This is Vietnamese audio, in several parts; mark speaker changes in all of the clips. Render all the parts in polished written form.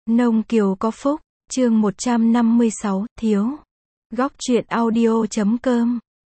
Speaker 1: Nông Kiều có phúc, chương 156, thiếu. Góc truyện audio.com.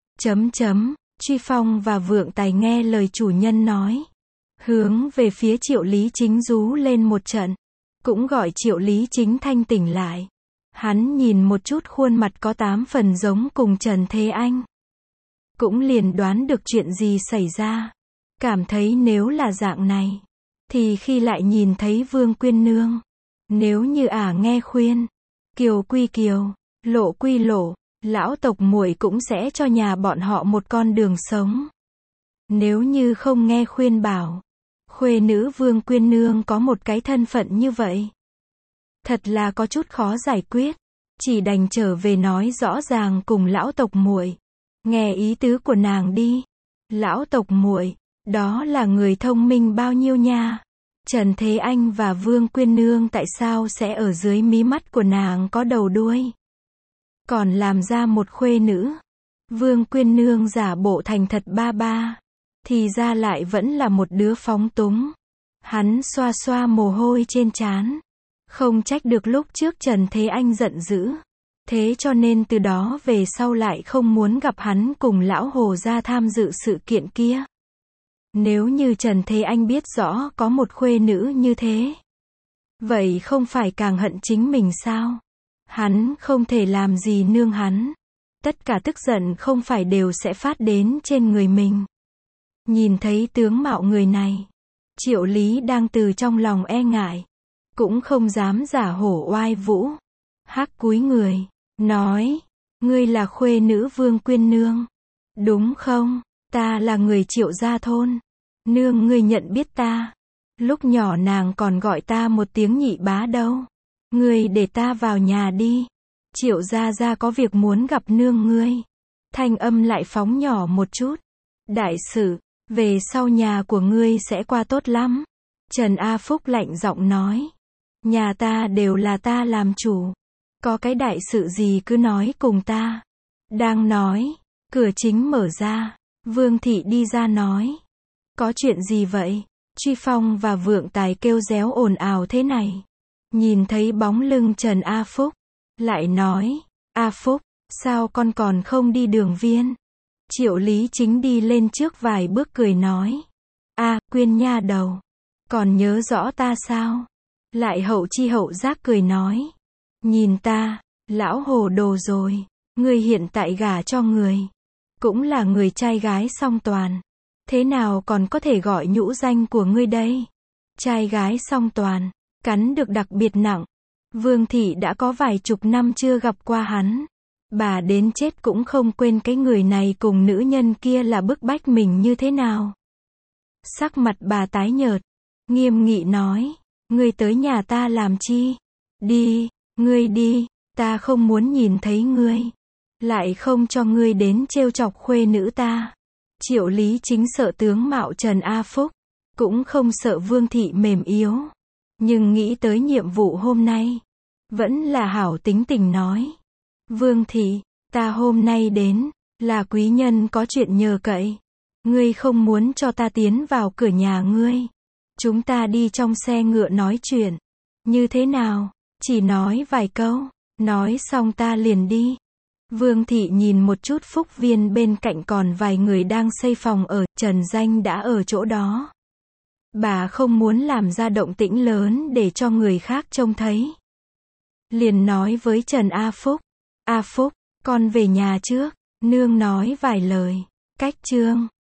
Speaker 1: Truy Phong và Vượng Tài nghe lời chủ nhân nói. Hướng về phía Triệu Lý Chính rú lên một trận. Cũng gọi Triệu Lý Chính thanh tỉnh lại. Hắn nhìn một chút khuôn mặt có 8 phần giống cùng Trần Thế Anh. Cũng liền đoán được chuyện gì xảy ra. Cảm thấy nếu là dạng này, thì khi lại nhìn thấy Vương Quyên Nương, nếu như nghe khuyên, kiều quy kiều, lộ quy lộ, lão tộc muội cũng sẽ cho nhà bọn họ một con đường sống. Nếu như không nghe khuyên bảo, khuê nữ Vương Quyên Nương có một cái thân phận như vậy, thật là có chút khó giải quyết, chỉ đành trở về nói rõ ràng cùng lão tộc muội, nghe ý tứ của nàng đi. Lão tộc muội, đó là người thông minh bao nhiêu nha. Trần Thế Anh và Vương Quyên Nương tại sao sẽ ở dưới mí mắt của nàng có đầu đuôi, còn làm ra một khuê nữ. Vương Quyên Nương giả bộ thành thật ba ba, thì ra lại vẫn là một đứa phóng túng. Hắn xoa xoa mồ hôi trên trán, không trách được lúc trước Trần Thế Anh giận dữ, thế cho nên từ đó về sau lại không muốn gặp hắn cùng lão Hồ gia tham dự sự kiện kia. Nếu như Trần Thế Anh biết rõ có một khuê nữ như thế, vậy không phải càng hận chính mình sao? Hắn không thể làm gì nương hắn. Tất cả tức giận không phải đều sẽ phát đến trên người mình. Nhìn thấy tướng mạo người này, Triệu Lý đang từ trong lòng e ngại, cũng không dám giả hổ oai vũ. Hắc cúi người, nói, ngươi là khuê nữ Vương Quyên Nương, đúng không? Ta là người Triệu gia thôn. Nương ngươi nhận biết ta. Lúc nhỏ nàng còn gọi ta một tiếng nhị bá đâu. Ngươi để ta vào nhà đi. Triệu gia gia có việc muốn gặp nương ngươi. Thanh âm lại phóng nhỏ một chút. Đại sự, về sau nhà của ngươi sẽ qua tốt lắm. Trần A Phúc lạnh giọng nói. Nhà ta đều là ta làm chủ. Có cái đại sự gì cứ nói cùng ta. Đang nói, cửa chính mở ra. Vương Thị đi ra nói. Có chuyện gì vậy? Truy Phong và Vượng Tài kêu réo ồn ào thế này. Nhìn thấy bóng lưng Trần A Phúc, lại nói, A Phúc, sao con còn không đi đường viên? Triệu Lý Chính đi lên trước vài bước cười nói, Quyên nha đầu, còn nhớ rõ ta sao? Lại hậu chi hậu giác cười nói, nhìn ta, lão hồ đồ rồi, ngươi hiện tại gả cho người, cũng là người trai gái song toàn. Thế nào còn có thể gọi nhũ danh của ngươi đây? Trai gái song toàn, cắn được đặc biệt nặng. Vương Thị đã có vài chục năm chưa gặp qua hắn. Bà đến chết cũng không quên cái người này cùng nữ nhân kia là bức bách mình như thế nào. Sắc mặt bà tái nhợt, nghiêm nghị nói, ngươi tới nhà ta làm chi? Đi, ngươi đi, ta không muốn nhìn thấy ngươi. Lại không cho ngươi đến trêu chọc khuê nữ ta. Triệu Lý Chính sợ tướng mạo Trần A Phúc, cũng không sợ Vương Thị mềm yếu. Nhưng nghĩ tới nhiệm vụ hôm nay, vẫn là hảo tính tình nói. Vương Thị, ta hôm nay đến, là quý nhân có chuyện nhờ cậy. Ngươi không muốn cho ta tiến vào cửa nhà ngươi. Chúng ta đi trong xe ngựa nói chuyện. Như thế nào? Chỉ nói vài câu, nói xong ta liền đi. Vương Thị nhìn một chút Phúc Viên bên cạnh còn vài người đang xây phòng ở, Trần Danh đã ở chỗ đó. Bà không muốn làm ra động tĩnh lớn để cho người khác trông thấy. Liền nói với Trần A Phúc, A Phúc, con về nhà trước, nương nói vài lời. Cách chương